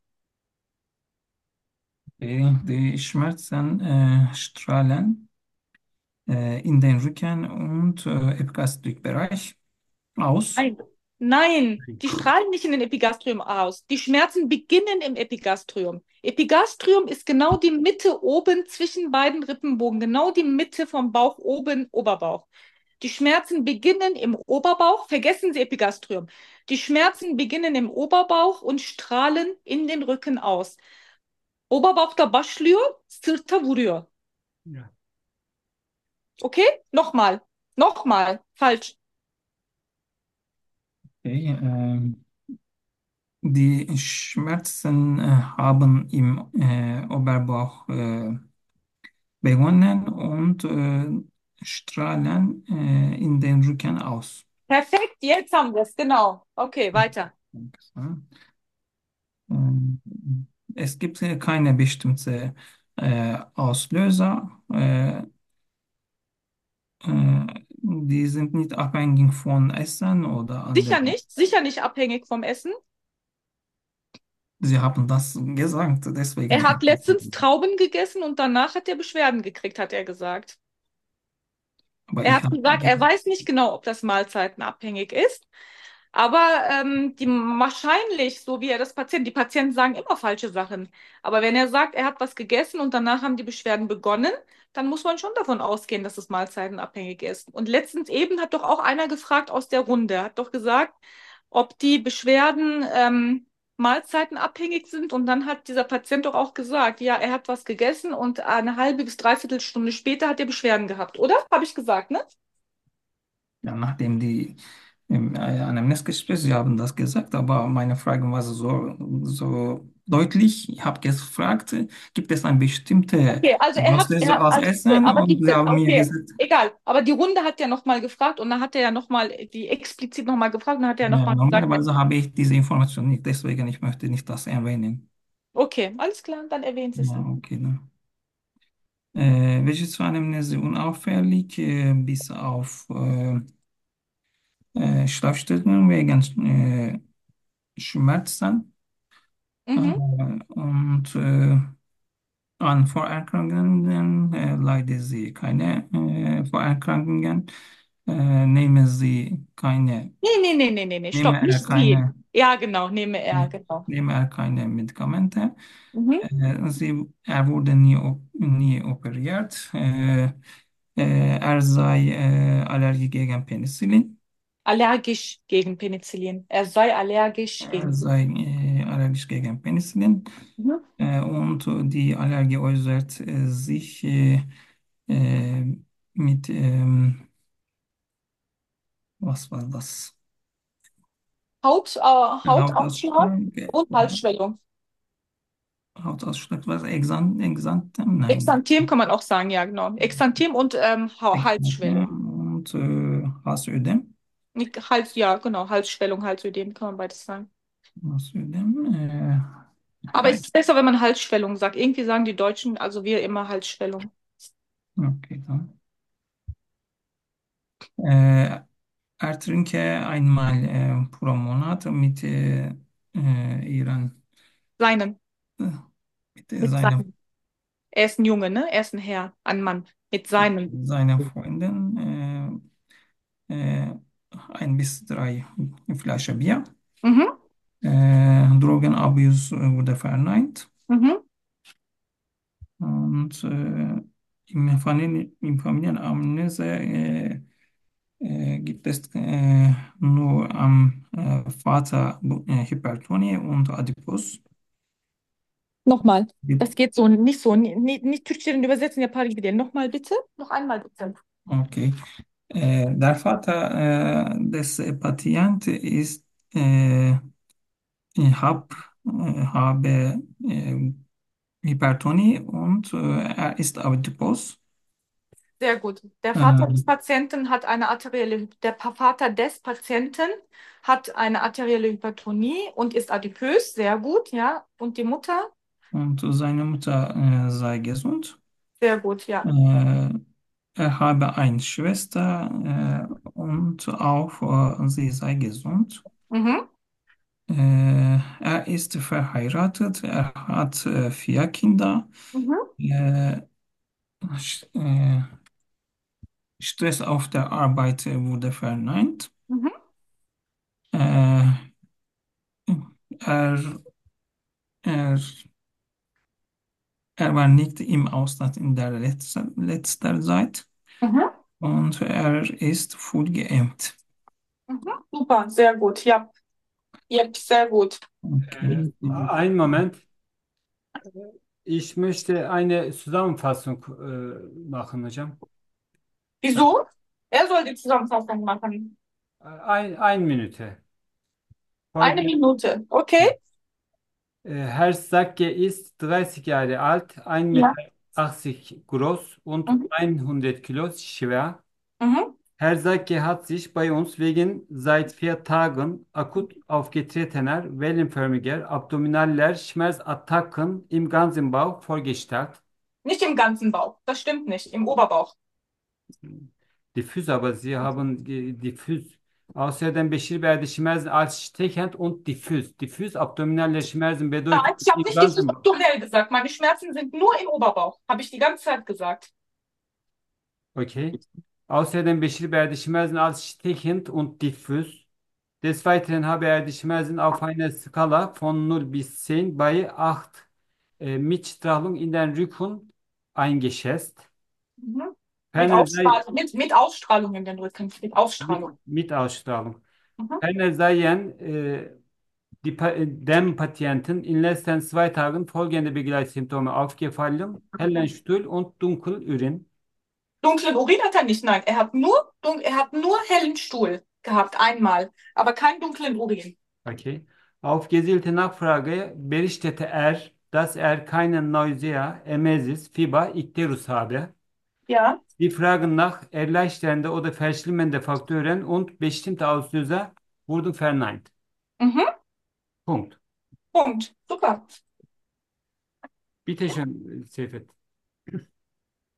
Die, die Schmerzen äh, strahlen äh, in den Rücken und äh, Epigastrikbereich aus. Nein. Nein, die strahlen nicht in den Epigastrium aus. Die Schmerzen beginnen im Epigastrium. Epigastrium ist genau die Mitte oben zwischen beiden Rippenbogen, genau die Mitte vom Bauch oben, Oberbauch. Die Schmerzen beginnen im Oberbauch, vergessen Sie Epigastrium. Die Schmerzen beginnen im Oberbauch und strahlen in den Rücken aus. Oberbauchta başlıyor, sırta vuruyor. Ja. Okay? Nochmal. Nochmal. Falsch. Okay, ähm, die Schmerzen äh, haben im äh, Oberbauch äh, begonnen und äh, strahlen äh, in den Rücken aus. Perfekt, jetzt haben wir es. Genau. Okay, weiter. Ähm, Es gibt äh, keine bestimmte äh, Auslöser. Äh, äh, die sind nicht abhängig von Essen oder Sicher anderen. nicht, sicher nicht abhängig vom Essen. Sie haben das gesagt, Er deswegen. hat letztens Trauben gegessen und danach hat er Beschwerden gekriegt, hat er gesagt. Aber Er ich hat habe gesagt, er weiß nicht genau, ob das mahlzeitenabhängig ist. Aber ähm, die wahrscheinlich, so wie er das Patient, die Patienten sagen immer falsche Sachen. Aber wenn er sagt, er hat was gegessen und danach haben die Beschwerden begonnen, dann muss man schon davon ausgehen, dass es mahlzeitenabhängig ist. Und letztens eben hat doch auch einer gefragt aus der Runde, hat doch gesagt, ob die Beschwerden ähm, mahlzeitenabhängig sind. Und dann hat dieser Patient doch auch gesagt, ja, er hat was gegessen und eine halbe bis dreiviertel Stunde später hat er Beschwerden gehabt, oder? Habe ich gesagt, ne? ja, nachdem die im äh, Anamnesgespräch, Sie haben das gesagt, aber meine Frage war so, so deutlich. Ich habe gefragt, gibt es eine bestimmte Okay, also er hat, er Auslöser hat, aus also gut, Essen? aber Und gibt Sie es, haben mir okay, gesagt, egal. Aber die Runde hat ja nochmal gefragt und dann hat er ja nochmal, die explizit nochmal gefragt und dann hat er ja ja, nochmal gesagt, normalerweise habe ich diese Information nicht, deswegen ich möchte nicht das erwähnen. okay, alles klar, dann erwähnt Sie es Ja, nicht. okay, dann. Äh, welche Anamnese unauffällig, äh, bis auf äh, äh, Schlafstörungen wegen äh, Schmerzen. Äh, Mhm. und äh, an Vorerkrankungen äh, leiden sie keine äh, Vorerkrankungen. Äh, nehmen sie keine, Nee, nee, nee, nee, nee, nee, nehme stopp, er nicht sie. keine, Ja, genau, nehme er, genau. nehme er keine Medikamente. Mhm. Äh, sie, er wurde nie, op nie operiert. Äh, äh, er sei äh, allergisch gegen Penicillin. Allergisch gegen Penicillin. Er sei allergisch Er gegen sei Penicillin. äh, allergisch gegen Penicillin. Mhm. Äh, und die Allergie äußert äh, sich äh, äh, mit, ähm, was war das? Haut, äh, Hautausschlag Hautausschlag, äh, und Halsschwellung. Hautausschlag, was? Exan Exanthem? Nein. Exanthem kann man auch sagen, ja, genau. Exanthem und ähm, Ha- Halsschwellung. Exanthem und äh, Haarödem. Nicht Hals, ja, genau, Halsschwellung, Halsödem kann man beides sagen. Haarödem. Äh, Aber es ist besser, wenn man Halsschwellung sagt. Irgendwie sagen die Deutschen, also wir immer Halsschwellung. okay, dann. Äh, er trinke einmal äh, pro Monat mit äh, äh, ihren, Seinen, äh, mit mit seiner, seinen. Er ist ein Junge, ne? Er ist ein Herr, ein Mann. Mit seinen. seiner Freundin äh, äh, ein bis drei Flaschen Bier. Mhm, Äh, Drogenabuse wurde verneint. mhm. Und äh, im Familien, im Familienanamnese äh, äh, gibt es äh, nur am äh, Vater äh, Hypertonie und Adipose. Nochmal. Gibt- Das geht so nicht so. Nicht, nicht Türkçeden übersetzen, yapar gibi değil. Nochmal bitte. Noch einmal bitte. Okay. Äh, der Vater äh, des Patienten ist äh, hab, äh, habe äh, Hypertonie und äh, er ist adipös. Sehr gut. Der Vater des Äh, Patienten hat eine arterielle, der Pa- Vater des Patienten hat eine arterielle Hypertonie und ist adipös. Sehr gut, ja. Und die Mutter? und seine Mutter äh, sei gesund. Sehr gut, ja. Äh, er habe eine Schwester äh, und auch äh, sie sei gesund. Mhm. Äh, er ist verheiratet, er hat äh, vier Kinder. Mhm. Äh, Sch- äh, Stress auf der Arbeit äh, wurde verneint. Mhm. Äh, er, er, er war nicht im Ausland in der letzten, letzter Zeit Mhm. und er ist voll geimpft. Mhm. Super, sehr gut. Ja, ja, sehr gut. Äh, Okay. einen Moment. Ich möchte eine Zusammenfassung äh, machen, hocam. Wieso? Er soll die Zusammenfassung machen. Ein, ein Minute. Eine Folgende, Minute, okay? äh, Herr Zacke ist dreißig Jahre alt, ein Ja. Meter achtzig groß und Mhm. hundert Kilo schwer. Mhm. Herr Zacke hat sich bei uns wegen seit vier Tagen akut aufgetretener, wellenförmiger abdominaler Schmerzattacken im ganzen Bauch vorgestellt. Nicht im ganzen Bauch. Das stimmt nicht. Im Oberbauch. Diffüs, aber Sie haben äh, diffüs. Außerdem beschrieben Schmerzen als stechend und diffüs. Diffüs abdominale Schmerzen bedeutet Nein, ich habe im nicht diffus ganzen Bauch. abdominell gesagt. Meine Schmerzen sind nur im Oberbauch. Habe ich die ganze Zeit gesagt. Okay. Außerdem beschrieb er die Schmerzen als stechend und diffüs. Des Weiteren habe er die Schmerzen auf einer Skala von null bis zehn bei acht äh, mit Strahlung in den Rücken eingeschätzt. Mhm. Mit Ferner sei Ausstrahlung, mit, mit Ausstrahlung in den Rücken. Mit mit, Ausstrahlung. mit Ausstrahlung. Mhm. Ferner seien äh, die, Pa- äh, dem Patienten in letzten zwei Tagen folgende Begleitsymptome aufgefallen: hellen Stuhl und dunkel Urin. Dunklen Urin hat er nicht. Nein, er hat nur, dun er hat nur hellen Stuhl gehabt. Einmal. Aber keinen dunklen Urin. Okay. Auf gezielte Nachfrage berichtete er, dass er keine Nausea, Emesis, Fieber, Ikterus habe. Ja. Die Fragen nach erleichternden oder verschlimmenden Faktoren und bestimmte Auslöser wurden verneint. Mhm. Punkt. Punkt. Super. Bitte schön, Seyfet.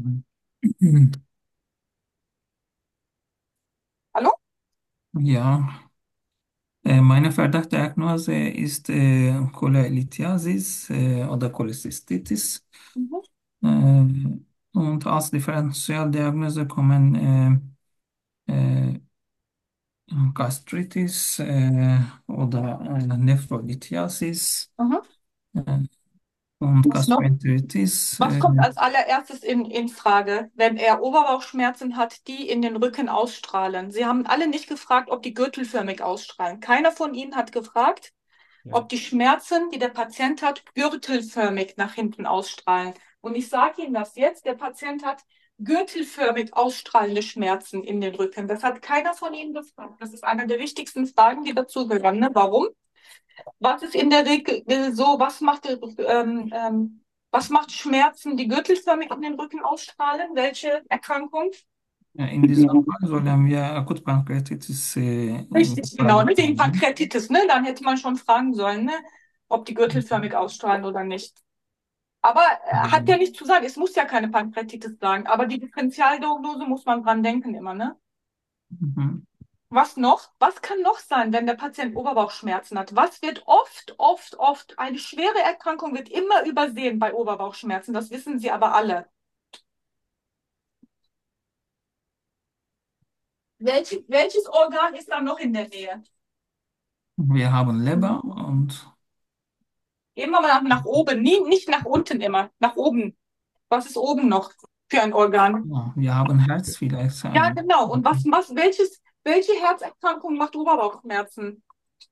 Hallo? Ja, äh, meine Verdachtsdiagnose ist äh, Cholelithiasis äh, oder Cholecystitis. Mhm. Äh, und als Differentialdiagnose kommen äh, äh, Gastritis äh, oder äh, Nephrolithiasis Mhm. äh, und Was noch? Gastroenteritis. Was Äh, kommt als allererstes in, in Frage, wenn er Oberbauchschmerzen hat, die in den Rücken ausstrahlen? Sie haben alle nicht gefragt, ob die gürtelförmig ausstrahlen. Keiner von Ihnen hat gefragt, Ja. ob die Schmerzen, die der Patient hat, gürtelförmig nach hinten ausstrahlen. Und ich sage Ihnen das jetzt, der Patient hat gürtelförmig ausstrahlende Schmerzen in den Rücken. Das hat keiner von Ihnen gefragt. Das ist eine der wichtigsten Fragen, die dazugehören. Ne? Warum? Was ist in der Regel so, was macht, ähm, ähm, was macht Schmerzen, die gürtelförmig in den Rücken ausstrahlen? Welche Erkrankung? ja, in diesem Fall sollen wir Akutpankreatitis äh, Richtig, genau, ne? Wegen Pankreatitis, ne? Dann hätte man schon fragen sollen, ne? Ob die gürtelförmig ausstrahlen oder nicht. Aber äh, hat ja nichts zu sagen, es muss ja keine Pankreatitis sagen, aber die Differentialdiagnose muss man dran denken immer, ne? Mhm. Was noch? Was kann noch sein, wenn der Patient Oberbauchschmerzen hat? Was wird oft, oft, oft, eine schwere Erkrankung wird immer übersehen bei Oberbauchschmerzen, das wissen Sie aber alle. Welch, welches Organ ist da noch in der Nähe? Wir haben Leber und Immer mal nach, nach oben, nie, nicht nach unten immer, nach oben. Was ist oben noch für ein Organ? ja, wir haben Herz vielleicht. Ja, Ähm, genau. Und was, was, welches, welche Herzerkrankung macht Oberbauchschmerzen?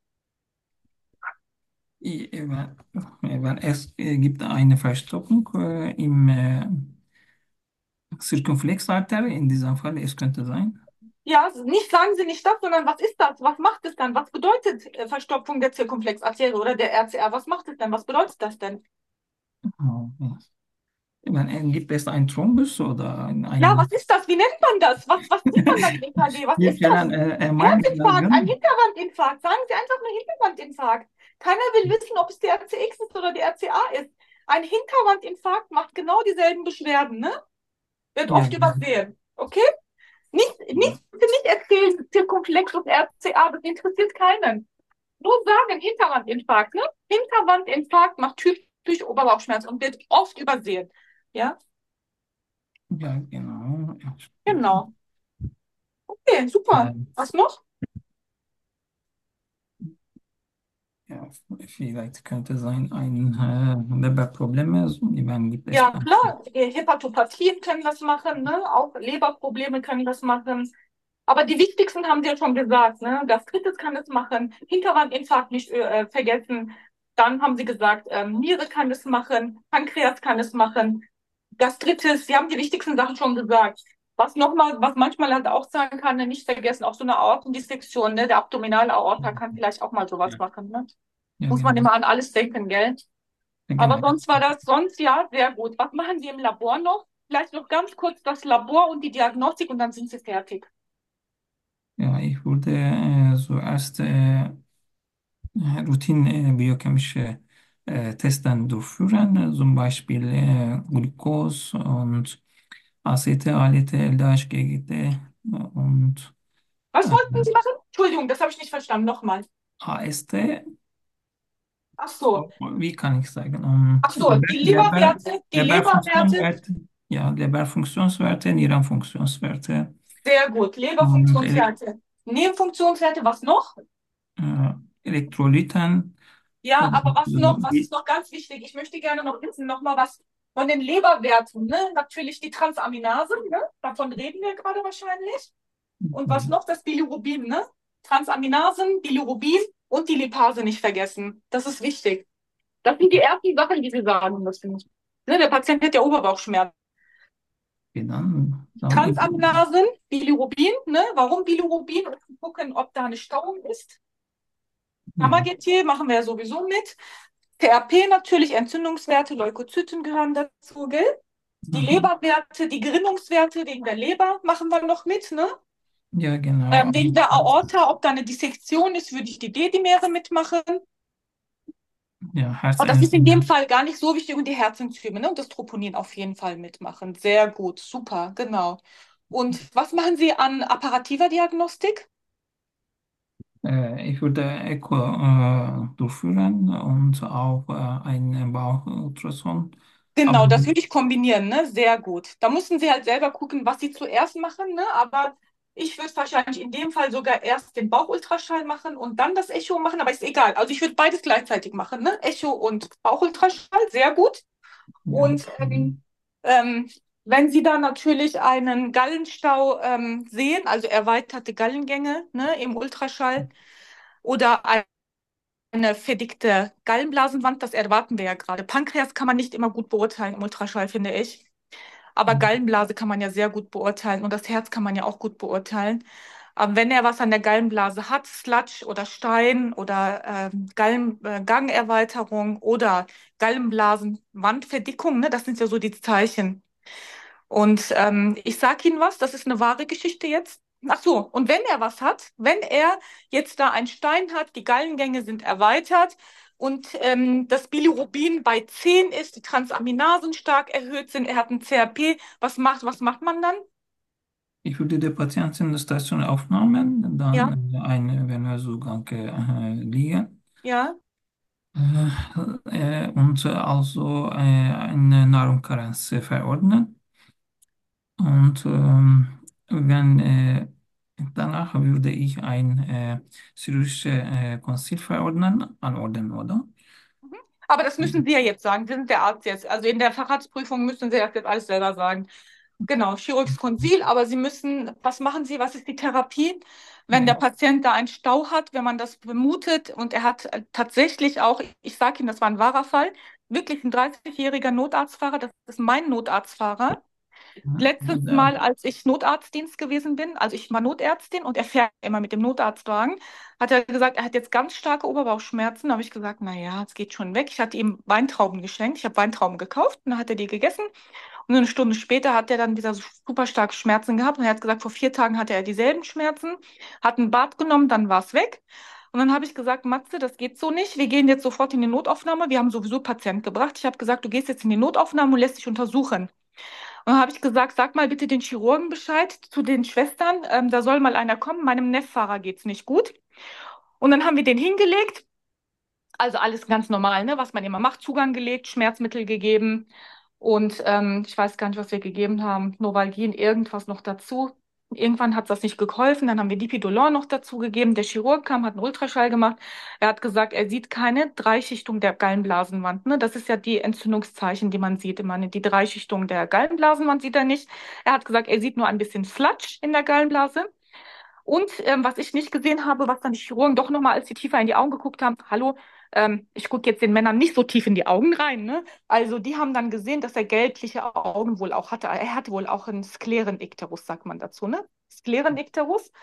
i- wenn, wenn es äh, gibt eine Verstopfung äh, im äh, Circumflexarterie, in diesem Fall, es könnte sein. Ja, nicht sagen Sie nicht das, sondern was ist das? Was macht es dann? Was bedeutet äh, Verstopfung der Zirkumflexarterie oder der R C A? Was macht es denn? Was bedeutet das denn? Oh, ja. Wenn, äh, gibt es einen Thrombus oder ein, Ja, ein was ist das? Wie nennt man das? Was, was sieht man dann im E K G? Was wir ist das? können äh, M R nicht Herzinfarkt, ein sagen. Hinterwandinfarkt. Sagen Sie einfach nur Hinterwandinfarkt. Keiner will wissen, ob es der R C X ist oder der R C A ist. Ein Hinterwandinfarkt macht genau dieselben Beschwerden, ne? Wird Ja, oft übersehen. Okay? Nicht, nicht, bitte nicht erzählen, Zirkumflex und R C A, das interessiert keinen. Nur sagen, Hinterwandinfarkt, ne? Hinterwandinfarkt macht typisch Oberbauchschmerzen und wird oft übersehen. Ja, ja, genau. Ja, genau. Okay, super. ähm, Was noch? ja, vielleicht könnte sein ein äh, Leberproblem. Also, wenn gibt es Ja, dann. klar, äh, Hepatopathien können das machen, ne? Auch Leberprobleme können das machen. Aber die wichtigsten haben Sie ja schon gesagt, ne? Gastritis kann es machen, Hinterwandinfarkt nicht äh, vergessen. Dann haben Sie gesagt, ähm, Niere kann es machen, Pankreas kann es machen, Gastritis. Sie haben die wichtigsten Sachen schon gesagt. Was nochmal, was manchmal halt auch sein kann, ne, nicht vergessen, auch so eine Aortendissektion, ne? Der abdominale Aorta kann vielleicht auch mal sowas Ja. machen, ne? Ja, Muss man genau. immer an alles denken, gell? Ja, Aber genau. sonst war das, sonst ja, sehr gut. Was machen Sie im Labor noch? Vielleicht noch ganz kurz das Labor und die Diagnostik und dann sind Sie fertig. Ja, ich würde äh, zuerst äh, Routine äh, biochemische äh, Testen durchführen, zum Beispiel äh, Glucose und Acetaldehyd, G G T und Was äh, wollten Sie machen? Entschuldigung, das habe ich nicht verstanden. Nochmal. A S T. Ach so. Wie kann ich sagen? Um, Ach so, Leber, die Leber, Leberwerte, die Leberwerte, Leberfunktionswerte, ja, Leberfunktionswerte, Nierenfunktionswerte sehr gut. und Elek Leberfunktionswerte. Nebenfunktionswerte, was noch? äh, Elektrolyten Ja, aber und was noch? äh, Was ist die- noch ganz wichtig? Ich möchte gerne noch wissen, noch mal was von den Leberwerten, ne? Natürlich die Transaminasen, ne? Davon reden wir gerade wahrscheinlich. Und was noch? Das Bilirubin, ne? Transaminasen, Bilirubin und die Lipase nicht vergessen. Das ist wichtig. Das sind die ersten Sachen, die Sie sagen müssen. Ne? Der Patient hat ja Oberbauchschmerzen. dann, dann Transaminasen, Bilirubin, ne? Warum Bilirubin? Um zu gucken, ob da eine Stauung ist. ja, Gamma-G T machen wir ja sowieso mit. T R P natürlich, Entzündungswerte, Leukozyten gehören dazu, gell? Die mhm. Leberwerte, die Gerinnungswerte wegen der Leber machen wir noch mit, ne? Ja, genau. Ähm, wegen der Aorta, ob da eine Dissektion ist, würde ich die D-Dimere mitmachen. Ja, Aber das ist in dem Herzenzyme. Fall gar nicht so wichtig und die Herzenzyme, ne? Und das Troponin auf jeden Fall mitmachen. Sehr gut, super, genau. Und was machen Sie an apparativer Diagnostik? Äh, ich würde Echo äh, durchführen und auch äh, einen Bauchultrason. Aber Genau, das würde ich kombinieren, ne? Sehr gut. Da müssen Sie halt selber gucken, was Sie zuerst machen, ne? Aber ich würde wahrscheinlich in dem Fall sogar erst den Bauchultraschall machen und dann das Echo machen, aber ist egal. Also ich würde beides gleichzeitig machen, ne? Echo und Bauchultraschall, sehr gut. ja, Und ähm, ähm, wenn Sie da natürlich einen Gallenstau ähm, sehen, also erweiterte Gallengänge, ne, im Ultraschall oder eine verdickte Gallenblasenwand, das erwarten wir ja gerade. Pankreas kann man nicht immer gut beurteilen im Ultraschall, finde ich. Aber Gallenblase kann man ja sehr gut beurteilen und das Herz kann man ja auch gut beurteilen. Aber wenn er was an der Gallenblase hat, Sludge oder Stein oder ähm, Gallen, äh, Gangerweiterung oder Gallenblasenwandverdickung, ne, das sind ja so die Zeichen. Und ähm, ich sage Ihnen was, das ist eine wahre Geschichte jetzt. Ach so, und wenn er was hat, wenn er jetzt da einen Stein hat, die Gallengänge sind erweitert und ähm, das Bilirubin bei zehn ist, die Transaminasen stark erhöht sind, er hat ein C R P, was macht, was macht man dann? ich würde die Patienten in der Station aufnehmen, Ja, dann äh, einen Venenzugang äh, liegen ja. äh, äh, und also äh, eine Nahrungskarenz verordnen. Und ähm, wenn äh, danach würde ich ein äh, chirurgisches äh, Konzil verordnen, anordnen, oder? Mhm. Aber das müssen Sie ja jetzt sagen. Sie sind der Arzt jetzt. Also in der Facharztprüfung müssen Sie das jetzt alles selber sagen. Genau, Chirurgs Konsil, aber Sie müssen, was machen Sie, was ist die Therapie? Wenn der Ja, Patient da einen Stau hat, wenn man das vermutet und er hat äh, tatsächlich auch, ich sage Ihnen, das war ein wahrer Fall, wirklich ein dreißigjähriger Notarztfahrer, das ist mein Notarztfahrer. Letztes ja, Mal, als ich Notarztdienst gewesen bin, also ich war Notärztin und er fährt immer mit dem Notarztwagen, hat er gesagt, er hat jetzt ganz starke Oberbauchschmerzen. Da habe ich gesagt, na ja, es geht schon weg. Ich hatte ihm Weintrauben geschenkt. Ich habe Weintrauben gekauft und dann hat er die gegessen. Und eine Stunde später hat er dann wieder so super starke Schmerzen gehabt. Und er hat gesagt, vor vier Tagen hatte er dieselben Schmerzen, hat ein Bad genommen, dann war es weg. Und dann habe ich gesagt, Matze, das geht so nicht. Wir gehen jetzt sofort in die Notaufnahme. Wir haben sowieso Patient gebracht. Ich habe gesagt, du gehst jetzt in die Notaufnahme und lässt dich untersuchen. Und dann habe ich gesagt, sag mal bitte den Chirurgen Bescheid zu den Schwestern. Ähm, da soll mal einer kommen. Meinem Nefffahrer geht's nicht gut. Und dann haben wir den hingelegt. Also alles ganz normal, ne, was man immer macht. Zugang gelegt, Schmerzmittel gegeben. Und ähm, ich weiß gar nicht, was wir gegeben haben. Novalgin, irgendwas noch dazu. Irgendwann hat das nicht geholfen. Dann haben wir Dipidolon noch dazu gegeben. Der Chirurg kam, hat einen Ultraschall gemacht. Er hat gesagt, er sieht keine Dreischichtung der Gallenblasenwand. Ne? Das ist ja die Entzündungszeichen, die man sieht. Immer, ne? Die Dreischichtung der Gallenblasenwand sieht er nicht. Er hat gesagt, er sieht nur ein bisschen Sludge in der Gallenblase. Und ähm, was ich nicht gesehen habe, was dann die Chirurgen doch nochmal, als sie tiefer in die Augen geguckt haben, hallo, ähm, ich gucke jetzt den Männern nicht so tief in die Augen rein, ne? Also die haben dann gesehen, dass er gelbliche Augen wohl auch hatte. Er hatte wohl auch einen Sklerenikterus, sagt man dazu, ne? Sklerenikterus.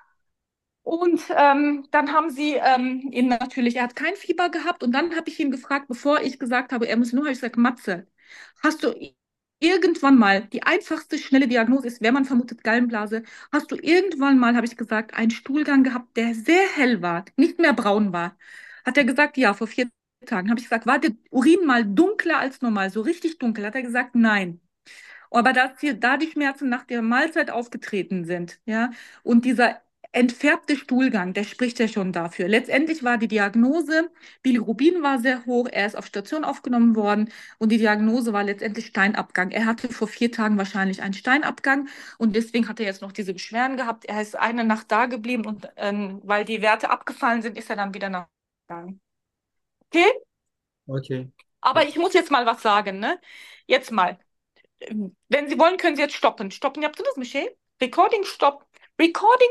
Und ähm, dann haben sie ähm, ihn natürlich, er hat kein Fieber gehabt. Und dann habe ich ihn gefragt, bevor ich gesagt habe, er muss nur, habe ich gesagt, Matze, hast du irgendwann mal, die einfachste, schnelle Diagnose ist, wenn man vermutet Gallenblase, hast du irgendwann mal, habe ich gesagt, einen Stuhlgang gehabt, der sehr hell war, nicht mehr braun war? Hat er gesagt, ja, vor vier Tagen. Habe ich gesagt, war der Urin mal dunkler als normal, so richtig dunkel? Hat er gesagt, nein. Aber dass hier da die Schmerzen nach der Mahlzeit aufgetreten sind, ja, und dieser entfärbte Stuhlgang, der spricht ja schon dafür. Letztendlich war die Diagnose, Bilirubin war sehr hoch, er ist auf Station aufgenommen worden und die Diagnose war letztendlich Steinabgang. Er hatte vor vier Tagen wahrscheinlich einen Steinabgang und deswegen hat er jetzt noch diese Beschwerden gehabt. Er ist eine Nacht da geblieben und ähm, weil die Werte abgefallen sind, ist er dann wieder nachgegangen. Okay? Okay. Aber ich muss jetzt mal was sagen, ne? Jetzt mal. Wenn Sie wollen, können Sie jetzt stoppen. Stoppen, yaptınız mı şey? Recording stop. Recording